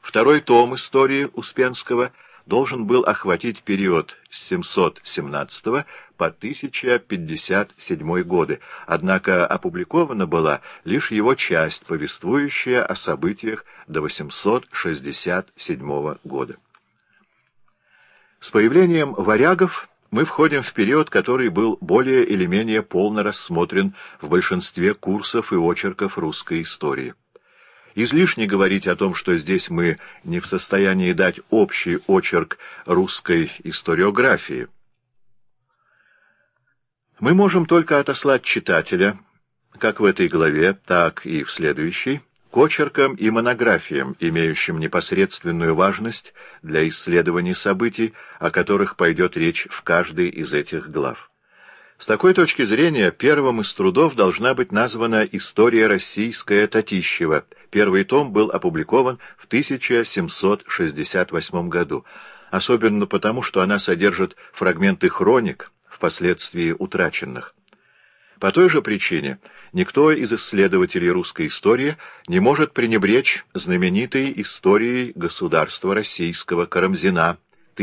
Второй том истории Успенского должен был охватить период с 717 по 1057 годы, однако опубликована была лишь его часть, повествующая о событиях до 867 года. С появлением варягов мы входим в период, который был более или менее полно рассмотрен в большинстве курсов и очерков русской истории. Излишне говорить о том, что здесь мы не в состоянии дать общий очерк русской историографии. Мы можем только отослать читателя, как в этой главе, так и в следующей, к очеркам и монографиям, имеющим непосредственную важность для исследования событий, о которых пойдет речь в каждой из этих глав. С такой точки зрения, первым из трудов должна быть названа «История российская» Татищева. Первый том был опубликован в 1768 году, особенно потому, что она содержит фрагменты хроник, впоследствии утраченных. По той же причине никто из исследователей русской истории не может пренебречь знаменитой историей государства российского Карамзина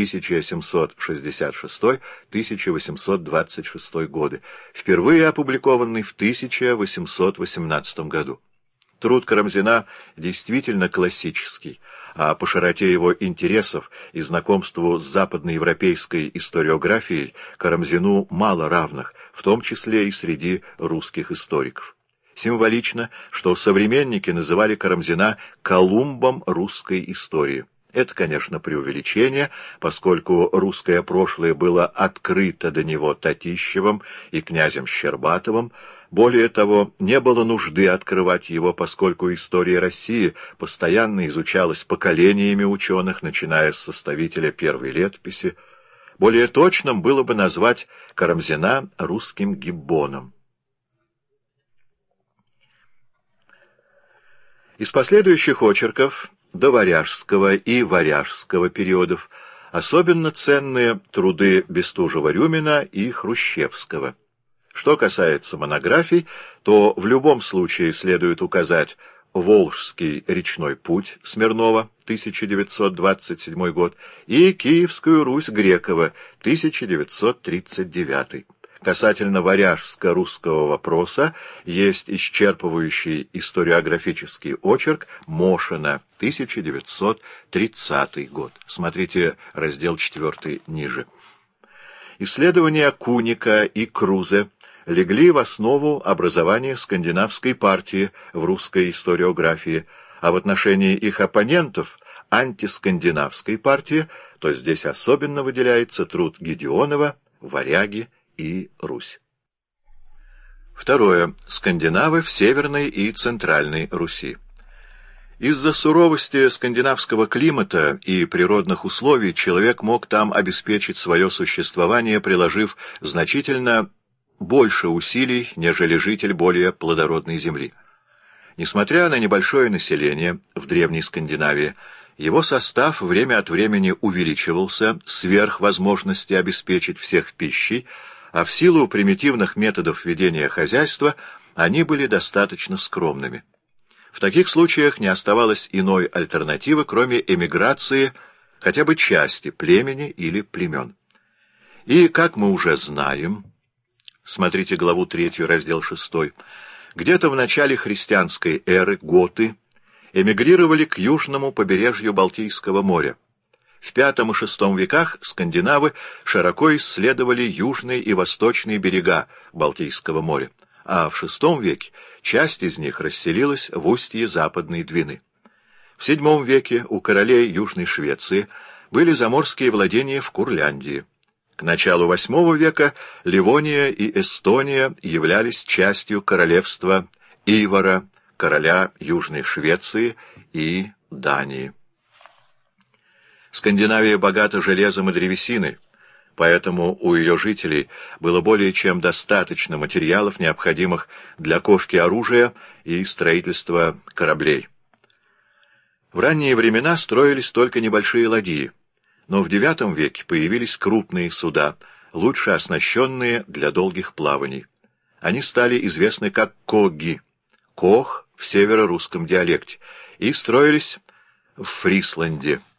1766-1826 годы, впервые опубликованный в 1818 году. Труд Карамзина действительно классический, а по широте его интересов и знакомству с западноевропейской историографией Карамзину мало равных, в том числе и среди русских историков. Символично, что современники называли Карамзина «Колумбом русской истории». Это, конечно, преувеличение, поскольку русское прошлое было открыто до него Татищевым и князем Щербатовым. Более того, не было нужды открывать его, поскольку история России постоянно изучалась поколениями ученых, начиная с составителя первой летописи. Более точным было бы назвать Карамзина русским Гиббоном. Из последующих очерков до варяжского и варяжского периодов особенно ценные труды Бестужева-Рюмина и Хрущевского. Что касается монографий, то в любом случае следует указать «Волжский речной путь» Смирнова, 1927 год, и «Киевскую Русь» Грекова, 1939. Касательно варяжско-русского вопроса есть исчерпывающий историографический очерк Мошина, 1930 год. Смотрите раздел 4 ниже. Исследования Куника и Крузе легли в основу образования скандинавской партии в русской историографии, а в отношении их оппонентов антискандинавской партии, то здесь особенно выделяется труд Гедеонова «Варяги и Русь». Второе. Скандинавы в Северной и Центральной Руси. Из-за суровости скандинавского климата и природных условий человек мог там обеспечить свое существование, приложив значительно больше усилий, нежели житель более плодородной земли. Несмотря на небольшое население в Древней Скандинавии, его состав время от времени увеличивался сверх возможности обеспечить всех пищей, а в силу примитивных методов ведения хозяйства они были достаточно скромными. В таких случаях не оставалось иной альтернативы, кроме эмиграции хотя бы части племени или племен. И, как мы уже знаем, смотрите главу 3, раздел 6, где-то в начале христианской эры готы эмигрировали к южному побережью Балтийского моря. В V и VI веках скандинавы широко исследовали южные и восточные берега Балтийского моря, а в VI веке часть из них расселилась в устье Западной Двины. В VII веке у королей Южной Швеции были заморские владения в Курляндии. К началу VIII века Ливония и Эстония являлись частью королевства Ивара, короля Южной Швеции и Дании. Скандинавия богата железом и древесиной, поэтому у ее жителей было более чем достаточно материалов, необходимых для ковки оружия и строительства кораблей. В ранние времена строились только небольшие ладьи, но в IX веке появились крупные суда, лучше оснащенные для долгих плаваний. Они стали известны как коги, кох в северо-русском диалекте, и строились в Фрисланде.